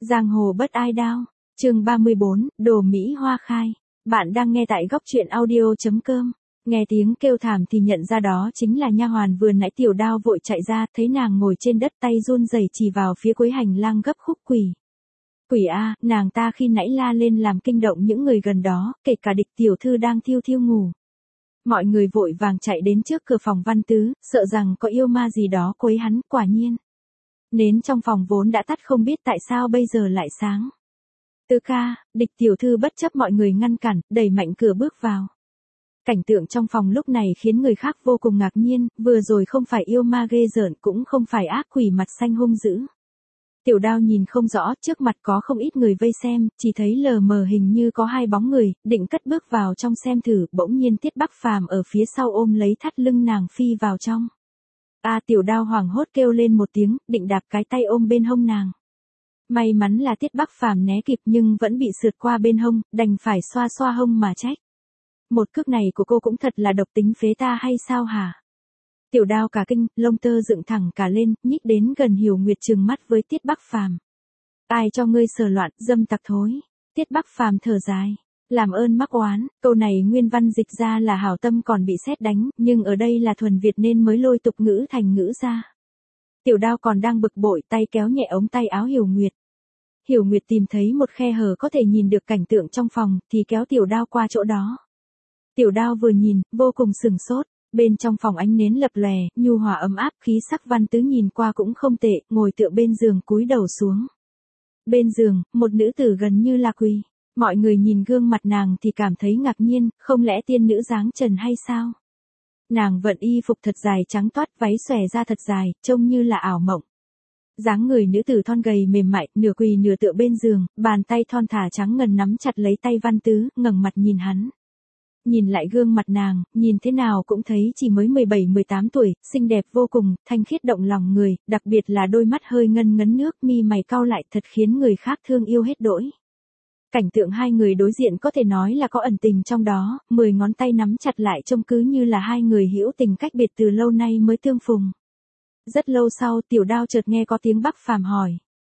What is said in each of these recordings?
Giang hồ bất ai đao. Chương 34, Đồ Mỹ Hoa khai. Bạn đang nghe tại góc truyện audio.com. Nghe tiếng kêu thảm thì nhận ra đó chính là nha hoàn vừa nãy. Tiểu Đao vội chạy ra, thấy nàng ngồi trên đất, tay run rẩy chỉ vào phía cuối hành lang gấp khúc quỷ. Quỷ a, nàng ta khi nãy la lên làm kinh động những người gần đó, kể cả Địch tiểu thư đang thiêu thiêu ngủ. Mọi người vội vàng chạy đến trước cửa phòng Văn Tứ, sợ rằng có yêu ma gì đó quấy hắn. Quả nhiên, nến trong phòng vốn đã tắt, không biết tại sao bây giờ lại sáng. Tứ ca, Địch tiểu thư bất chấp mọi người ngăn cản, đẩy mạnh cửa bước vào. Cảnh tượng trong phòng lúc này khiến người khác vô cùng ngạc nhiên, vừa rồi không phải yêu ma ghê rợn, cũng không phải ác quỷ mặt xanh hung dữ. Tiểu Đao nhìn không rõ, trước mặt có không ít người vây xem, chỉ thấy lờ mờ hình như có hai bóng người, định cất bước vào trong xem thử, bỗng nhiên Tiết Bắc Phàm ở phía sau ôm lấy thắt lưng nàng phi vào trong. Tiểu Đao hoảng hốt kêu lên một tiếng, định đạp cái tay ôm bên hông nàng. May mắn là Tiết Bắc Phàm né kịp nhưng vẫn bị sượt qua bên hông, đành phải xoa xoa hông mà trách. Một cước này của cô cũng thật là độc tính phế ta hay sao hả? Tiểu Đao cả kinh, lông tơ dựng thẳng cả lên, nhích đến gần Hiểu Nguyệt trừng mắt với Tiết Bắc Phàm. Ai cho ngươi sờ loạn, dâm tặc thối. Tiết Bắc Phàm thở dài. Làm ơn mắc oán, câu này nguyên văn dịch ra là hảo tâm còn bị sét đánh, nhưng ở đây là thuần Việt nên mới lôi tục ngữ thành ngữ ra. Tiểu Đao còn đang bực bội, tay kéo nhẹ ống tay áo Hiểu Nguyệt. Hiểu Nguyệt tìm thấy một khe hở có thể nhìn được cảnh tượng trong phòng, thì kéo Tiểu Đao qua chỗ đó. Tiểu Đao vừa nhìn, vô cùng sửng sốt. Bên trong phòng ánh nến lập lòe, nhu hòa ấm áp, khí sắc Văn Tứ nhìn qua cũng không tệ, ngồi tựa bên giường cúi đầu xuống. Bên giường, một nữ tử gần như là quỳ. Mọi người nhìn gương mặt nàng thì cảm thấy ngạc nhiên, không lẽ tiên nữ dáng trần hay sao? Nàng vận y phục thật dài trắng toát, váy xòe ra thật dài, trông như là ảo mộng. Dáng người nữ tử thon gầy mềm mại, nửa quỳ nửa tựa bên giường, bàn tay thon thả trắng ngần nắm chặt lấy tay Văn Tứ, ngẩng mặt nhìn hắn. Nhìn lại gương mặt nàng, nhìn thế nào cũng thấy chỉ mới 17-18 tuổi, xinh đẹp vô cùng, thanh khiết động lòng người, đặc biệt là đôi mắt hơi ngân ngấn nước, mi mày cau lại thật khiến người khác thương yêu hết đỗi. Cảnh tượng hai người đối diện có thể nói là có ẩn tình trong đó, 10 ngón tay nắm chặt lại trông cứ như là hai người hữu tình cách biệt từ lâu nay mới tương phùng. Rất lâu sau, Tiểu Đao chợt nghe có tiếng Bắc Phàm hỏi.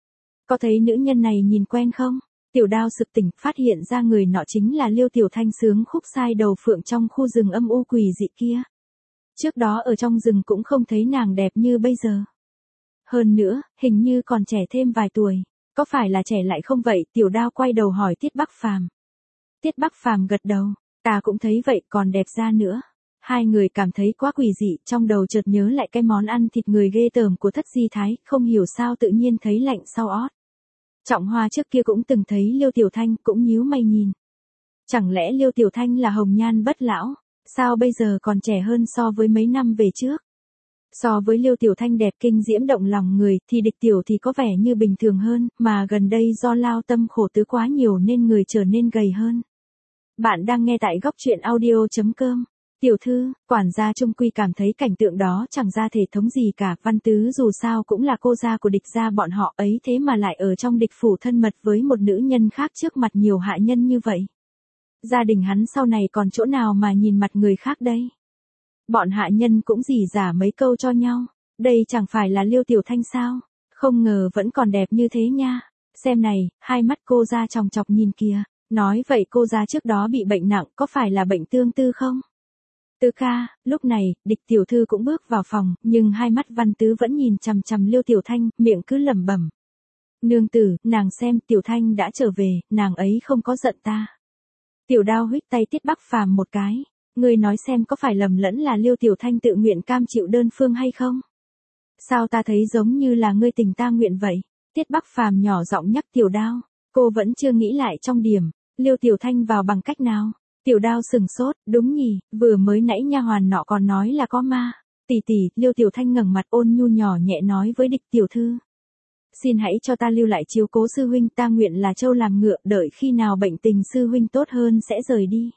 Có thấy nữ nhân này nhìn quen không? Tiểu Đao sực tỉnh, phát hiện ra người nọ chính là Liêu Tiểu Thanh sướng khúc sai đầu phượng trong khu rừng âm u quỷ dị kia. Trước đó ở trong rừng cũng không thấy nàng đẹp như bây giờ. Hơn nữa, hình như còn trẻ thêm vài tuổi. Có phải là trẻ lại không vậy? Tiểu Đao quay đầu hỏi Tiết Bắc Phàm. Tiết Bắc Phàm gật đầu, ta cũng thấy vậy, còn đẹp ra nữa. Hai người cảm thấy quá quỷ dị, trong đầu chợt nhớ lại cái món ăn thịt người ghê tởm của Thất Di Thái, không hiểu sao tự nhiên thấy lạnh sau ót. Trọng Hoa trước kia cũng từng thấy Liêu Tiểu Thanh, cũng nhíu mày nhìn. Chẳng lẽ Liêu Tiểu Thanh là hồng nhan bất lão, sao bây giờ còn trẻ hơn so với mấy năm về trước? So với Liêu Tiểu Thanh đẹp kinh diễm động lòng người, thì Địch Tiểu thì có vẻ như bình thường hơn, mà gần đây do lao tâm khổ tứ quá nhiều nên người trở nên gầy hơn. Bạn đang nghe tại góc truyện audio.com. Tiểu thư, quản gia trung quy cảm thấy cảnh tượng đó chẳng ra thể thống gì cả, Văn Tứ dù sao cũng là cô gia của Địch gia bọn họ ấy, thế mà lại ở trong Địch phủ thân mật với một nữ nhân khác trước mặt nhiều hạ nhân như vậy. Gia đình hắn sau này còn chỗ nào mà nhìn mặt người khác đây? Bọn hạ nhân cũng rỉ rả mấy câu cho nhau. Đây chẳng phải là Liêu Tiểu Thanh sao? Không ngờ vẫn còn đẹp như thế nha. Xem này, hai mắt cô ra chòng chọc nhìn kìa. Nói vậy cô ra trước đó bị bệnh nặng, có phải là bệnh tương tư không? Tứ ca, lúc này, Địch tiểu thư cũng bước vào phòng, nhưng hai mắt Văn Tứ vẫn nhìn chằm chằm Liêu Tiểu Thanh, miệng cứ lẩm bẩm. Nương tử, nàng xem, Tiểu Thanh đã trở về, nàng ấy không có giận ta. Tiểu Đao huých tay Tiết Bắc Phàm một cái. Ngươi nói xem có phải lầm lẫn là Liêu Tiểu Thanh tự nguyện cam chịu đơn phương hay không? Sao ta thấy giống như là ngươi tình ta nguyện vậy? Tiết Bắc Phàm nhỏ giọng nhắc Tiểu Đao. Cô vẫn chưa nghĩ lại trong điểm, Liêu Tiểu Thanh vào bằng cách nào? Tiểu Đao sừng sốt, đúng nhỉ, vừa mới nãy nha hoàn nọ còn nói là có ma. Tỷ tỷ, Liêu Tiểu Thanh ngẩng mặt ôn nhu nhỏ nhẹ nói với Địch tiểu thư. Xin hãy cho ta lưu lại chiếu cố sư huynh, ta nguyện là trâu làm ngựa, đợi khi nào bệnh tình sư huynh tốt hơn sẽ rời đi.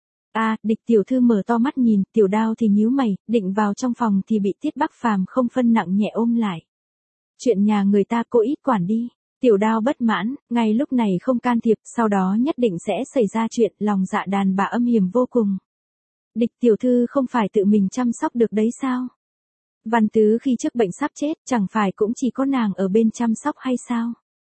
Địch tiểu thư mở to mắt nhìn, Tiểu Đao thì nhíu mày, định vào trong phòng thì bị Tiết Bắc Phàm không phân nặng nhẹ ôm lại. Chuyện nhà người ta cô ít quản đi. Tiểu Đao bất mãn, ngay lúc này không can thiệp, sau đó nhất định sẽ xảy ra chuyện, lòng dạ đàn bà âm hiểm vô cùng. Địch tiểu thư không phải tự mình chăm sóc được đấy sao? Văn Tứ khi trước bệnh sắp chết, chẳng phải cũng chỉ có nàng ở bên chăm sóc hay sao?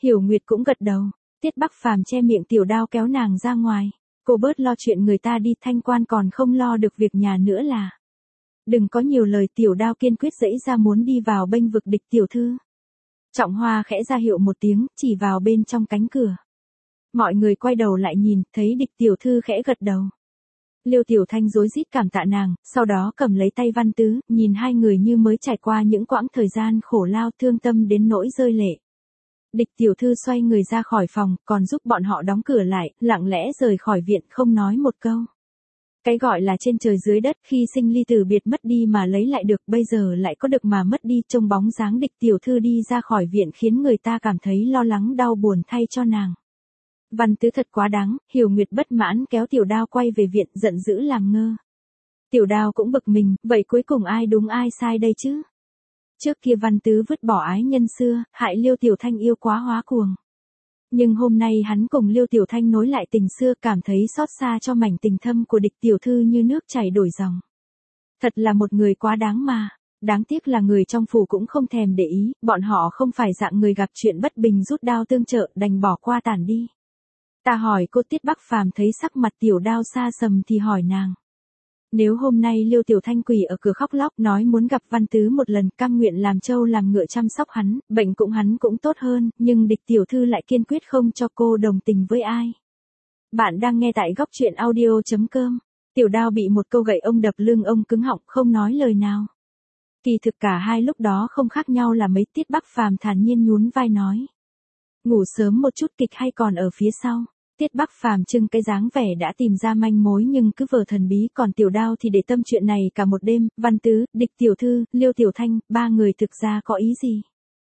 Hiểu Nguyệt cũng gật đầu. Tiết Bắc Phàm che miệng Tiểu Đao kéo nàng ra ngoài. Cô bớt lo chuyện người ta đi, Thanh Quan còn không lo được việc nhà nữa là. Đừng có nhiều lời. Tiểu Đao kiên quyết giãy ra muốn đi vào bênh vực Địch tiểu thư. Trọng Hoa khẽ ra hiệu một tiếng, chỉ vào bên trong cánh cửa. Mọi người quay đầu lại nhìn, thấy Địch tiểu thư khẽ gật đầu. Liêu Tiểu Thanh rối rít cảm tạ nàng, sau đó cầm lấy tay Văn Tứ, nhìn hai người như mới trải qua những quãng thời gian khổ lao, thương tâm đến nỗi rơi lệ. Địch tiểu thư xoay người ra khỏi phòng, còn giúp bọn họ đóng cửa lại, lặng lẽ rời khỏi viện không nói một câu. Cái gọi là trên trời dưới đất, khi sinh ly tử biệt mất đi mà lấy lại được, bây giờ lại có được mà mất đi. Trông bóng dáng Địch tiểu thư đi ra khỏi viện khiến người ta cảm thấy lo lắng đau buồn thay cho nàng. Văn Tứ thật quá đáng. Hiểu Nguyệt bất mãn kéo Tiểu Đao quay về viện, giận dữ làm ngơ. Tiểu Đao cũng bực mình, vậy cuối cùng ai đúng ai sai đây chứ? Trước kia Văn Tứ vứt bỏ ái nhân xưa, hại Liêu Tiểu Thanh yêu quá hóa cuồng. Nhưng hôm nay hắn cùng Liêu Tiểu Thanh nối lại tình xưa, cảm thấy xót xa cho mảnh tình thâm của Địch tiểu thư như nước chảy đổi dòng. Thật là một người quá đáng mà. Đáng tiếc là người trong phủ cũng không thèm để ý, bọn họ không phải dạng người gặp chuyện bất bình rút đao tương trợ, đành bỏ qua tản đi. Ta hỏi cô. Tiết Bắc Phàm thấy sắc mặt Tiểu Đao xa sầm thì hỏi nàng. Nếu hôm nay Liêu Tiểu Thanh quỳ ở cửa khóc lóc nói muốn gặp Văn Tứ một lần, cam nguyện làm trâu làm ngựa chăm sóc hắn, bệnh hắn cũng tốt hơn, nhưng Địch tiểu thư lại kiên quyết không cho cô đồng tình với ai. Bạn đang nghe tại góc truyện audio.com. Tiểu Đao bị một câu gậy ông đập lưng, ông cứng họng không nói lời nào. Kỳ thực cả hai lúc đó không khác nhau là mấy. Tiết Bắc Phàm thản nhiên nhún vai nói. Ngủ sớm một chút, kịch hay còn ở phía sau. Tiết Bắc Phàm trưng cái dáng vẻ đã tìm ra manh mối nhưng cứ vờ thần bí, còn Tiểu Đao thì để tâm chuyện này cả một đêm. Văn Tứ, Địch tiểu thư, Liêu Tiểu Thanh, ba người thực ra có ý gì?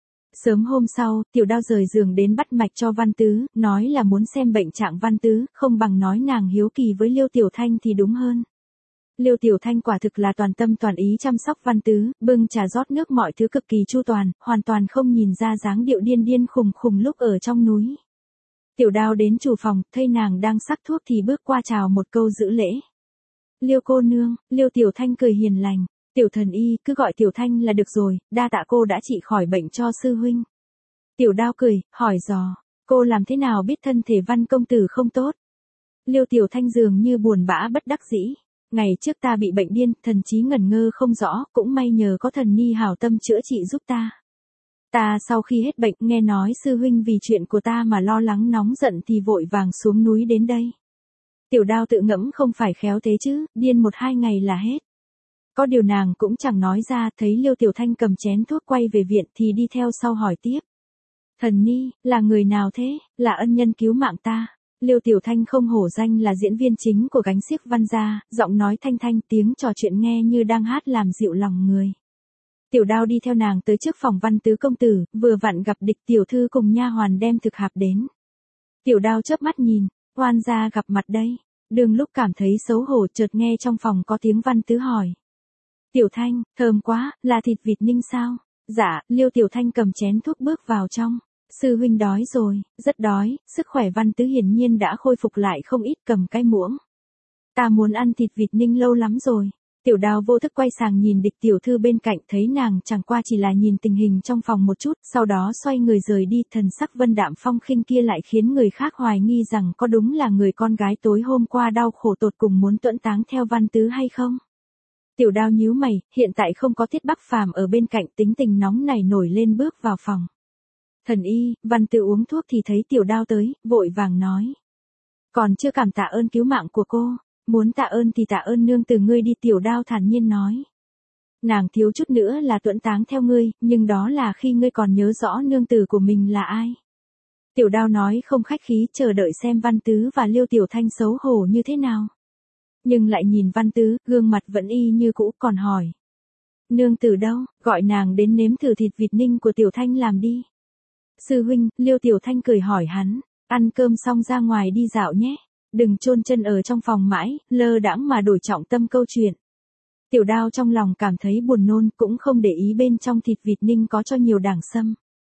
Sớm hôm sau, Tiểu Đao rời giường đến bắt mạch cho Văn Tứ, nói là muốn xem bệnh trạng Văn Tứ, không bằng nói nàng hiếu kỳ với Liêu Tiểu Thanh thì đúng hơn. Liêu Tiểu Thanh quả thực là toàn tâm toàn ý chăm sóc Văn Tứ, bưng trà rót nước mọi thứ cực kỳ chu toàn, hoàn toàn không nhìn ra dáng điệu điên điên khùng khùng lúc ở trong núi. Tiểu Đao đến chủ phòng, thấy nàng đang sắc thuốc thì bước qua chào một câu giữ lễ. Liêu cô nương. Liêu Tiểu Thanh cười hiền lành. Tiểu thần y, cứ gọi Tiểu Thanh là được rồi, đa tạ cô đã trị khỏi bệnh cho sư huynh. Tiểu Đao cười, hỏi dò, cô làm thế nào biết thân thể Văn công tử không tốt? Liêu Tiểu Thanh dường như buồn bã bất đắc dĩ. Ngày trước ta bị bệnh điên, thần trí ngẩn ngơ không rõ, cũng may nhờ có thần ni hảo tâm chữa trị giúp ta. Ta sau khi hết bệnh nghe nói sư huynh vì chuyện của ta mà lo lắng nóng giận thì vội vàng xuống núi đến đây. Tiểu Đao tự ngẫm không phải khéo thế chứ, điên 1-2 ngày là hết. Có điều nàng cũng chẳng nói ra, thấy Liêu Tiểu Thanh cầm chén thuốc quay về viện thì đi theo sau hỏi tiếp. Thần ni, là người nào thế? Là ân nhân cứu mạng ta. Liêu Tiểu Thanh không hổ danh là diễn viên chính của gánh xiếc Văn gia, giọng nói thanh thanh, tiếng trò chuyện nghe như đang hát làm dịu lòng người. Tiểu Đao đi theo nàng tới trước phòng Văn Tứ công tử, vừa vặn gặp Địch tiểu thư cùng nha hoàn đem thực hạp đến. Tiểu Đao chớp mắt nhìn, oan gia gặp mặt đây. Đường lúc cảm thấy xấu hổ, chợt nghe trong phòng có tiếng Văn Tứ hỏi. Tiểu Thanh, thơm quá, là thịt vịt ninh sao? Dạ. Liêu Tiểu Thanh cầm chén thuốc bước vào trong. Sư huynh đói rồi. Rất đói. Sức khỏe Văn Tứ hiển nhiên đã khôi phục lại không ít, cầm cái muỗng. Ta muốn ăn thịt vịt ninh lâu lắm rồi. Tiểu Đao vô thức quay sang nhìn Địch tiểu thư bên cạnh, thấy nàng chẳng qua chỉ là nhìn tình hình trong phòng một chút, sau đó xoay người rời đi. Thần sắc vân đạm phong khinh kia lại khiến người khác hoài nghi rằng có đúng là người con gái tối hôm qua đau khổ tột cùng muốn tuẫn táng theo Văn Tứ hay không. Tiểu Đao nhíu mày, hiện tại không có Tiết Bắc Phàm ở bên cạnh, tính tình nóng này nổi lên bước vào phòng. Thần y. Văn Tứ uống thuốc thì thấy Tiểu Đao tới, vội vàng nói. Còn chưa cảm tạ ơn cứu mạng của cô. Muốn tạ ơn thì tạ ơn nương từ ngươi đi. Tiểu Đao thản nhiên nói. Nàng thiếu chút nữa là tuẫn táng theo ngươi, nhưng đó là khi ngươi còn nhớ rõ nương tử của mình là ai. Tiểu Đao nói không khách khí, chờ đợi xem Văn Tứ và Liêu Tiểu Thanh xấu hổ như thế nào. Nhưng lại nhìn Văn Tứ, gương mặt vẫn y như cũ, còn hỏi. Nương tử đâu, gọi nàng đến nếm thử thịt vịt ninh của Tiểu Thanh làm đi. Sư huynh. Liêu Tiểu Thanh cười hỏi hắn, ăn cơm xong ra ngoài đi dạo nhé. Đừng chôn chân ở trong phòng mãi, lơ đãng mà đổi trọng tâm câu chuyện. Tiểu Đao trong lòng cảm thấy buồn nôn, cũng không để ý bên trong thịt vịt ninh có cho nhiều đảng sâm.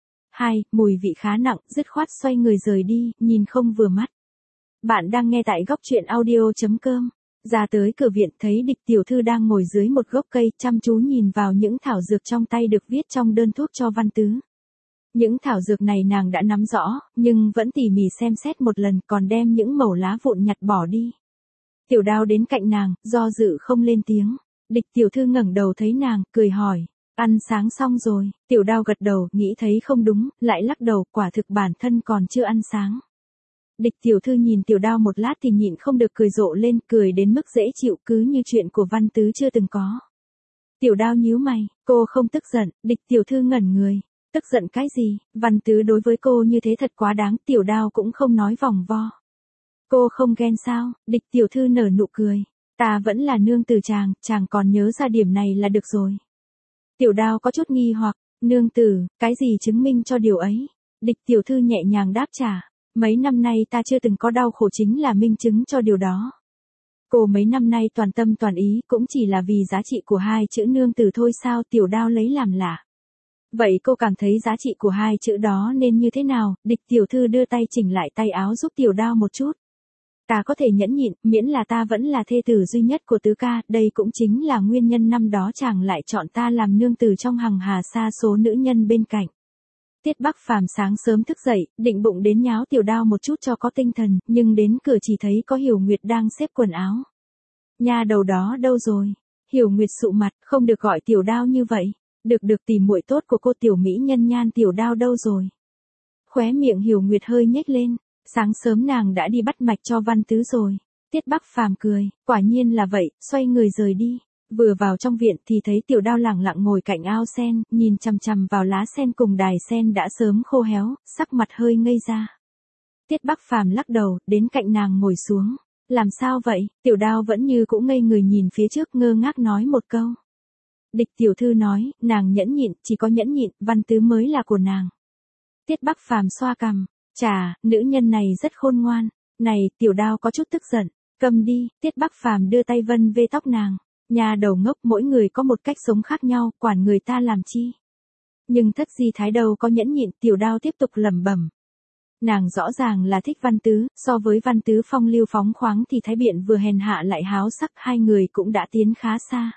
Mùi vị khá nặng, dứt khoát xoay người rời đi, nhìn không vừa mắt. Bạn đang nghe tại góc truyện audio.com. Ra tới cửa viện thấy Địch tiểu thư đang ngồi dưới một gốc cây, chăm chú nhìn vào những thảo dược trong tay được viết trong đơn thuốc cho Văn Tứ. Những thảo dược này nàng đã nắm rõ, nhưng vẫn tỉ mỉ xem xét một lần còn đem những mẩu lá vụn nhặt bỏ đi. Tiểu Đao đến cạnh nàng, do dự không lên tiếng. Địch tiểu thư ngẩng đầu thấy nàng, cười hỏi. Ăn sáng xong rồi, Tiểu Đao gật đầu, nghĩ thấy không đúng, lại lắc đầu, quả thực bản thân còn chưa ăn sáng. Địch tiểu thư nhìn Tiểu Đao một lát thì nhịn không được cười rộ lên, cười đến mức dễ chịu cứ như chuyện của Văn Tứ chưa từng có. Tiểu Đao nhíu mày, cô không tức giận, địch tiểu thư ngẩn người. Tức giận cái gì, Văn Tứ đối với cô như thế thật quá đáng, Tiểu Đao cũng không nói vòng vo. Cô không ghen sao, địch tiểu thư nở nụ cười. Ta vẫn là nương tử chàng còn nhớ ra điểm này là được rồi. Tiểu Đao có chút nghi hoặc, nương tử, cái gì chứng minh cho điều ấy? Địch tiểu thư nhẹ nhàng đáp trả, mấy năm nay ta chưa từng có đau khổ chính là minh chứng cho điều đó. Cô mấy năm nay toàn tâm toàn ý cũng chỉ là vì giá trị của hai chữ nương tử thôi sao? Tiểu Đao lấy làm lạ. Vậy cô cảm thấy giá trị của hai chữ đó nên như thế nào? Địch tiểu thư đưa tay chỉnh lại tay áo giúp Tiểu Đao một chút. Ta có thể nhẫn nhịn, miễn là ta vẫn là thê tử duy nhất của tứ ca, đây cũng chính là nguyên nhân năm đó chàng lại chọn ta làm nương tử trong hằng hà sa số nữ nhân bên cạnh. Tiết Bắc Phàm sáng sớm thức dậy, định bụng đến nháo Tiểu Đao một chút cho có tinh thần, nhưng đến cửa chỉ thấy có Hiểu Nguyệt đang xếp quần áo. Nha đầu đó đâu rồi? Hiểu Nguyệt sụ mặt, không được gọi Tiểu Đao như vậy. Được tìm muội tốt của cô tiểu mỹ nhân Nhan Tiểu Đao đâu rồi? Khóe miệng Hiểu Nguyệt hơi nhếch lên. Sáng sớm nàng đã đi bắt mạch cho Văn Tứ rồi. Tiết Bắc Phàm cười, quả nhiên là vậy, xoay người rời đi. Vừa vào trong viện thì thấy Tiểu Đao lẳng lặng ngồi cạnh ao sen, nhìn chằm chằm vào lá sen cùng đài sen đã sớm khô héo, sắc mặt hơi ngây ra. Tiết Bắc Phàm lắc đầu, đến cạnh nàng ngồi xuống. Làm sao vậy? Tiểu Đao vẫn như cũ ngây người nhìn phía trước ngơ ngác nói một câu. Địch tiểu thư nói, nàng nhẫn nhịn, chỉ có nhẫn nhịn, Văn Tứ mới là của nàng. Tiết Bắc Phàm xoa cằm. Chà, nữ nhân này rất khôn ngoan. Này, Tiểu Đao có chút tức giận. Cầm đi, Tiết Bắc Phàm đưa tay vân về tóc nàng. Nhà đầu ngốc, mỗi người có một cách sống khác nhau, quản người ta làm chi. Nhưng Thất Di Thái đâu có nhẫn nhịn, Tiểu Đao tiếp tục lẩm bẩm. Nàng rõ ràng là thích Văn Tứ, so với Văn Tứ phong lưu phóng khoáng thì Thái Biện vừa hèn hạ lại háo sắc, hai người cũng đã tiến khá xa.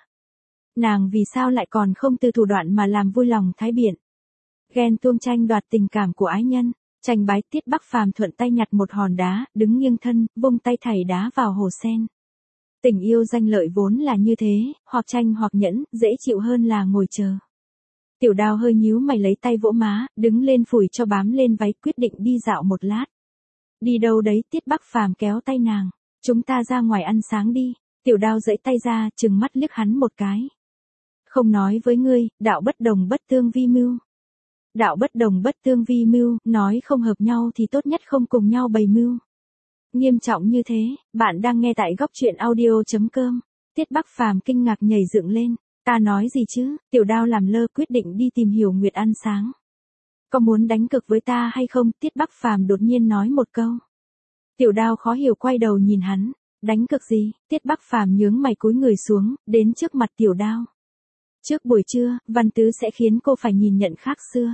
Nàng vì sao lại còn không từ thủ đoạn mà làm vui lòng Thái Biện? Ghen tuông tranh đoạt tình cảm của ái nhân. Tranh bái. Tiết Bắc Phàm thuận tay nhặt một hòn đá, đứng nghiêng thân, vung tay thảy đá vào hồ sen. Tình yêu danh lợi vốn là như thế, hoặc tranh hoặc nhẫn, dễ chịu hơn là ngồi chờ. Tiểu Đao hơi nhíu mày lấy tay vỗ má, đứng lên phủi cho bám lên váy, quyết định đi dạo một lát. Đi đâu đấy? Tiết Bắc Phàm kéo tay nàng. Chúng ta ra ngoài ăn sáng đi. Tiểu Đao giãy tay ra, trừng mắt liếc hắn một cái. Không nói với ngươi, đạo bất đồng bất tương vi mưu. Đạo bất đồng bất tương vi mưu, nói không hợp nhau thì tốt nhất không cùng nhau bày mưu. Nghiêm trọng như thế, bạn đang nghe tại góc truyện audio.com. Tiết Bắc Phàm kinh ngạc nhảy dựng lên. Ta nói gì chứ? Tiểu Đao làm lơ, quyết định đi tìm Hiểu Nguyệt ăn sáng. Có muốn đánh cực với ta hay không? Tiết Bắc Phàm đột nhiên nói một câu. Tiểu Đao khó hiểu quay đầu nhìn hắn. Đánh cực gì? Tiết Bắc Phàm nhướng mày cúi người xuống, đến trước mặt Tiểu Đao. Trước buổi trưa, Văn Tứ sẽ khiến cô phải nhìn nhận khác xưa.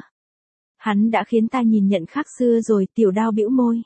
Hắn đã khiến ta nhìn nhận khác xưa rồi. Tiểu Đao bĩu môi.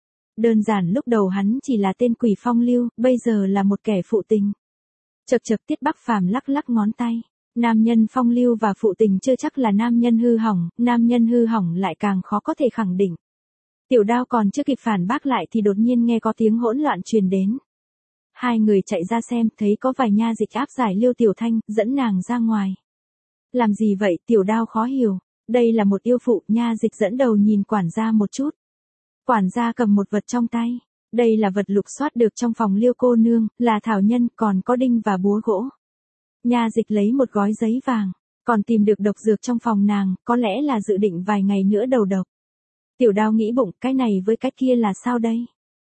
Đơn giản lúc đầu hắn chỉ là tên quỷ phong lưu, bây giờ là một kẻ phụ tình. Chậc chậc. Tiết Bắc Phàm lắc lắc ngón tay. Nam nhân phong lưu và phụ tình chưa chắc là nam nhân hư hỏng, nam nhân hư hỏng lại càng khó có thể khẳng định. Tiểu Đao còn chưa kịp phản bác lại thì đột nhiên nghe có tiếng hỗn loạn truyền đến. Hai người chạy ra xem, thấy có vài nha dịch áp giải Liêu Tiểu Thanh, dẫn nàng ra ngoài. Làm gì vậy? Tiểu Đao khó hiểu. Đây là một yêu phụ. Nha dịch dẫn đầu nhìn quản gia một chút. Quản gia cầm một vật trong tay. Đây là vật lục soát được trong phòng Liêu cô nương, là thảo nhân, còn có đinh và búa gỗ. Nha dịch lấy một gói giấy vàng, còn tìm được độc dược trong phòng nàng, có lẽ là dự định vài ngày nữa đầu độc. Tiểu Đao nghĩ bụng, cái này với cái kia là sao đây?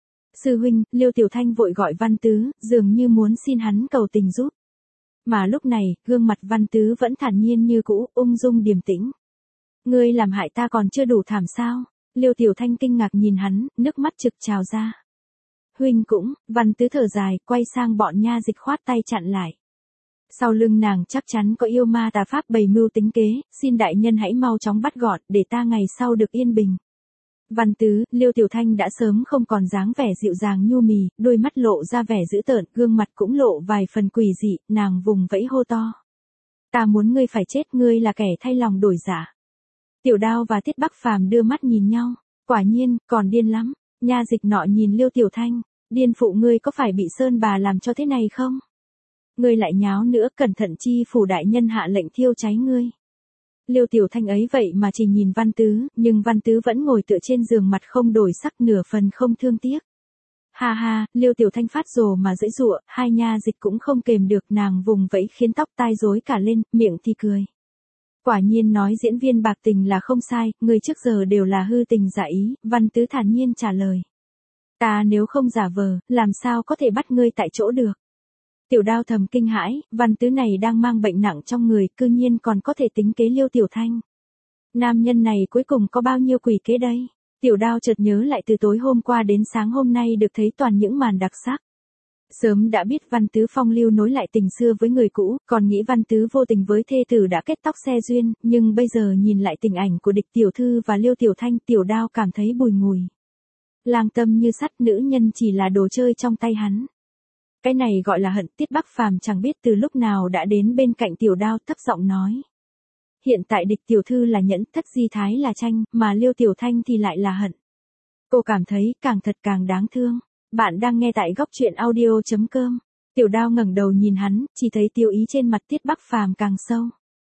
Sư huynh, Liêu Tiểu Thanh vội gọi Văn Tứ, dường như muốn xin hắn cầu tình giúp. Mà lúc này, gương mặt Văn Tứ vẫn thản nhiên như cũ, ung dung điềm tĩnh. Ngươi làm hại ta còn chưa đủ thảm sao? Liêu Tiểu Thanh kinh ngạc nhìn hắn, nước mắt trực trào ra. Huynh cũng. Văn Tứ thở dài, quay sang bọn nha dịch khoát tay chặn lại. Sau lưng nàng chắc chắn có yêu ma tà pháp bày mưu tính kế, xin đại nhân hãy mau chóng bắt gọn, để ta ngày sau được yên bình. Văn Tứ, Liêu Tiểu Thanh đã sớm không còn dáng vẻ dịu dàng nhu mì, đôi mắt lộ ra vẻ dữ tợn, gương mặt cũng lộ vài phần quỷ dị, nàng vùng vẫy hô to. Ta muốn ngươi phải chết, ngươi là kẻ thay lòng đổi dạ. Tiểu Đao và Tiết Bắc Phàm đưa mắt nhìn nhau, quả nhiên, còn điên lắm. Nha dịch nọ nhìn Liêu Tiểu Thanh, điên phụ ngươi có phải bị Sơn bà làm cho thế này không? Ngươi lại nháo nữa, cẩn thận chi phủ đại nhân hạ lệnh thiêu cháy ngươi. Liêu Tiểu Thanh ấy vậy mà chỉ nhìn Văn Tứ, nhưng Văn Tứ vẫn ngồi tựa trên giường mặt không đổi sắc nửa phần không thương tiếc. Ha ha, Liêu Tiểu Thanh phát rồ mà giãy giụa, hai nha dịch cũng không kềm được, nàng vùng vẫy khiến tóc tai rối cả lên, miệng thì cười. Quả nhiên nói diễn viên bạc tình là không sai, người trước giờ đều là hư tình giả ý, Văn Tứ thản nhiên trả lời. Ta nếu không giả vờ, làm sao có thể bắt ngươi tại chỗ được. Tiểu Đao thầm kinh hãi, Văn Tứ này đang mang bệnh nặng trong người, cư nhiên còn có thể tính kế Liêu Tiểu Thanh. Nam nhân này cuối cùng có bao nhiêu quỷ kế đây? Tiểu Đao chợt nhớ lại từ tối hôm qua đến sáng hôm nay được thấy toàn những màn đặc sắc. Sớm đã biết Văn Tứ phong lưu nối lại tình xưa với người cũ, còn nghĩ Văn Tứ vô tình với thê tử đã kết tóc xe duyên, nhưng bây giờ nhìn lại tình ảnh của Địch tiểu thư và Liêu Tiểu Thanh, Tiểu Đao cảm thấy bùi ngùi. Lang tâm như sắt, nữ nhân chỉ là đồ chơi trong tay hắn. Cái này gọi là hận. Tiết Bắc Phàm chẳng biết từ lúc nào đã đến bên cạnh Tiểu Đao, thấp giọng nói. Hiện tại Địch tiểu thư là nhẫn, Thất Di Thái là tranh, mà Liêu Tiểu Thanh thì lại là hận. Cô cảm thấy càng thật càng đáng thương. Bạn đang nghe tại góc truyện audio.com. Tiểu Đao ngẩng đầu nhìn hắn, chỉ thấy tiêu ý trên mặt Tiết Bắc Phàm càng sâu.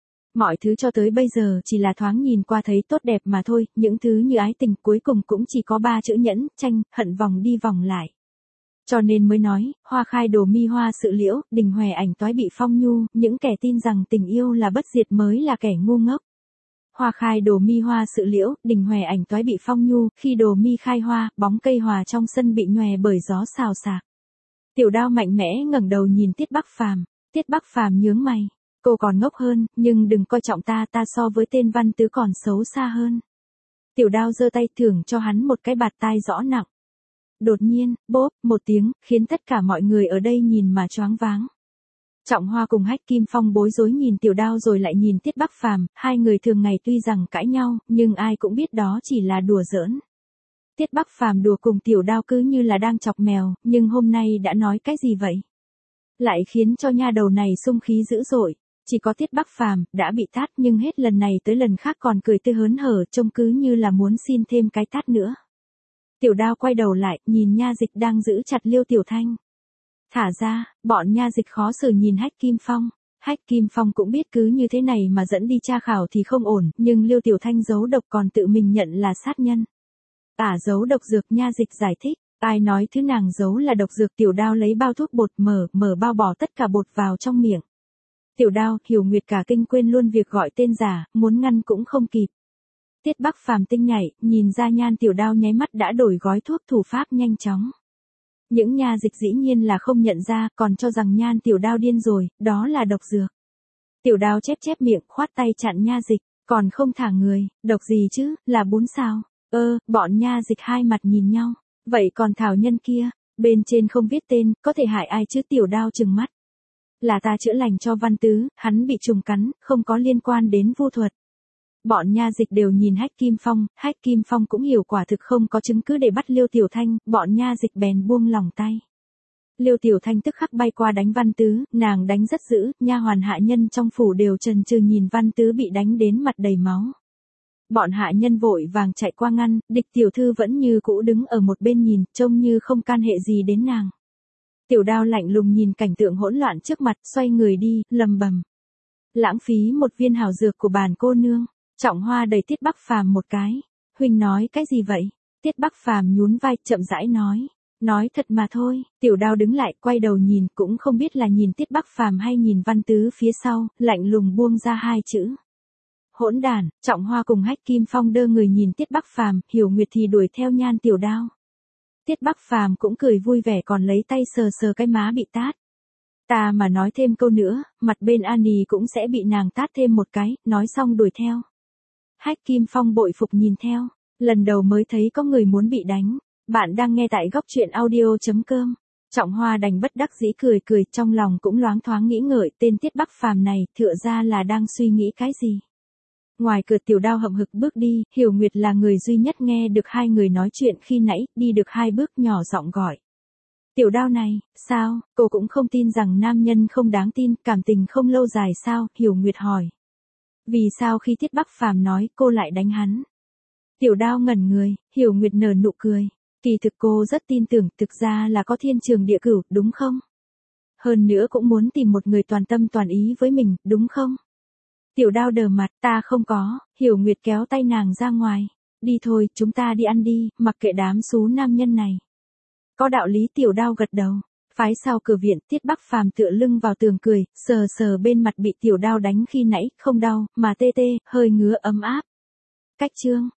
Mọi thứ cho tới bây giờ chỉ là thoáng nhìn qua thấy tốt đẹp mà thôi, những thứ như ái tình cuối cùng cũng chỉ có 3 chữ nhẫn, tranh, hận vòng đi vòng lại. Cho nên mới nói, hoa khai đồ mi hoa sự liễu, đình hòe ảnh toái bị phong nhu, những kẻ tin rằng tình yêu là bất diệt mới là kẻ ngu ngốc. Hoa khai đồ mi hoa sự liễu, đình hòe ảnh toái bị phong nhu, khi đồ mi khai hoa, bóng cây hòa trong sân bị nhòe bởi gió xào xạc. Tiểu Đao mạnh mẽ ngẩng đầu nhìn Tiết Bắc Phàm. Tiết Bắc Phàm nhướng mày. Cô còn ngốc hơn, nhưng đừng coi trọng ta, ta so với tên Văn Tứ còn xấu xa hơn. Tiểu Đao giơ tay thưởng cho hắn một cái bạt tai rõ nặng. Đột nhiên, bốp, một tiếng, khiến tất cả mọi người ở đây nhìn mà choáng váng. Trọng Hoa cùng Hách Kim Phong bối rối nhìn Tiểu Đao rồi lại nhìn Tiết Bắc Phàm, hai người thường ngày tuy rằng cãi nhau, nhưng ai cũng biết đó chỉ là đùa giỡn. Tiết Bắc Phàm đùa cùng Tiểu Đao cứ như là đang chọc mèo, nhưng hôm nay đã nói cái gì vậy? Lại khiến cho nha đầu này xung khí dữ dội. Chỉ có Tiết Bắc Phàm đã bị tát, nhưng hết lần này tới lần khác còn cười tươi hớn hở, trông cứ như là muốn xin thêm cái tát nữa. Tiểu Đao quay đầu lại, nhìn nha dịch đang giữ chặt Liêu Tiểu Thanh. Thả ra, bọn nha dịch khó xử nhìn Hách Kim Phong. Hách Kim Phong cũng biết cứ như thế này mà dẫn đi tra khảo thì không ổn, nhưng Liêu Tiểu Thanh giấu độc còn tự mình nhận là sát nhân. Giấu độc dược, nha dịch giải thích. Ai nói thứ nàng giấu là độc dược? Tiểu Đao lấy bao thuốc bột mở bao bỏ tất cả bột vào trong miệng. Tiểu Đao, Hiểu Nguyệt cả kinh quên luôn việc gọi tên giả, muốn ngăn cũng không kịp. Tiết Bắc Phàm tinh nhạy, nhìn ra nhan Tiểu Đao nháy mắt đã đổi gói thuốc, thủ pháp nhanh chóng. Những nha dịch dĩ nhiên là không nhận ra, còn cho rằng nhan Tiểu Đao điên rồi, đó là độc dược. Tiểu Đao chép miệng, khoát tay chặn nha dịch, còn không thả người, độc gì chứ, là bún sao? Bọn nha dịch hai mặt nhìn nhau, vậy còn thảo nhân kia, bên trên không viết tên, có thể hại ai chứ? Tiểu Đao trừng mắt. Là ta chữa lành cho Văn Tứ, hắn bị trùng cắn, không có liên quan đến vu thuật. Bọn nha dịch đều nhìn Hách Kim Phong cũng hiểu quả thực không có chứng cứ để bắt Liêu Tiểu Thanh, bọn nha dịch bèn buông lỏng tay. Liêu Tiểu Thanh tức khắc bay qua đánh Văn Tứ, nàng đánh rất dữ, nha hoàn hạ nhân trong phủ đều chần chừ nhìn Văn Tứ bị đánh đến mặt đầy máu. Bọn hạ nhân vội vàng chạy qua ngăn, Địch tiểu thư vẫn như cũ đứng ở một bên nhìn, trông như không can hệ gì đến nàng. Tiểu Đao lạnh lùng nhìn cảnh tượng hỗn loạn trước mặt, xoay người đi, lầm bầm. Lãng phí một viên hảo dược của bản cô nương. Trọng Hoa đẩy Tiết Bắc Phàm một cái. Huynh nói cái gì vậy? Tiết Bắc Phàm nhún vai, chậm rãi nói. Nói thật mà thôi. Tiểu Đao đứng lại, quay đầu nhìn, cũng không biết là nhìn Tiết Bắc Phàm hay nhìn Văn Tứ phía sau, lạnh lùng buông ra hai chữ. Hỗn đản. Trọng Hoa cùng Hách Kim Phong đơ người nhìn Tiết Bắc Phàm, Hiểu Nguyệt thì đuổi theo nhan Tiểu Đao. Tiết Bắc Phàm cũng cười vui vẻ, còn lấy tay sờ cái má bị tát. Ta mà nói thêm câu nữa, mặt bên Ani cũng sẽ bị nàng tát thêm một cái, nói xong đuổi theo. Hách Kim Phong bội phục nhìn theo, lần đầu mới thấy có người muốn bị đánh. Bạn đang nghe tại góc truyện audio.com. Trọng Hoa đành bất đắc dĩ cười, trong lòng cũng loáng thoáng nghĩ ngợi, tên Tiết Bắc Phàm này, tựa ra là đang suy nghĩ cái gì. Ngoài cửa Tiểu Đao hậm hực bước đi, Hiểu Nguyệt là người duy nhất nghe được hai người nói chuyện khi nãy, đi được 2 bước nhỏ giọng gọi. Tiểu Đao này, sao, cô cũng không tin rằng nam nhân không đáng tin, cảm tình không lâu dài sao? Hiểu Nguyệt hỏi. Vì sao khi Tiết Bắc Phàm nói cô lại đánh hắn? Tiểu Đao ngẩn người, Hiểu Nguyệt nở nụ cười. Kỳ thực cô rất tin tưởng, thực ra là có thiên trường địa cửu, đúng không? Hơn nữa cũng muốn tìm một người toàn tâm toàn ý với mình, đúng không? Tiểu Đao đờ mặt, ta không có, Hiểu Nguyệt kéo tay nàng ra ngoài. Đi thôi, chúng ta đi ăn đi, mặc kệ đám xú nam nhân này. Có đạo lý. Tiểu Đao gật đầu. Phái sau cửa viện, Tiết Bắc Phàm tựa lưng vào tường cười, sờ sờ bên mặt bị Tiểu Đao đánh khi nãy, không đau, mà tê tê, hơi ngứa ấm áp. Cách chương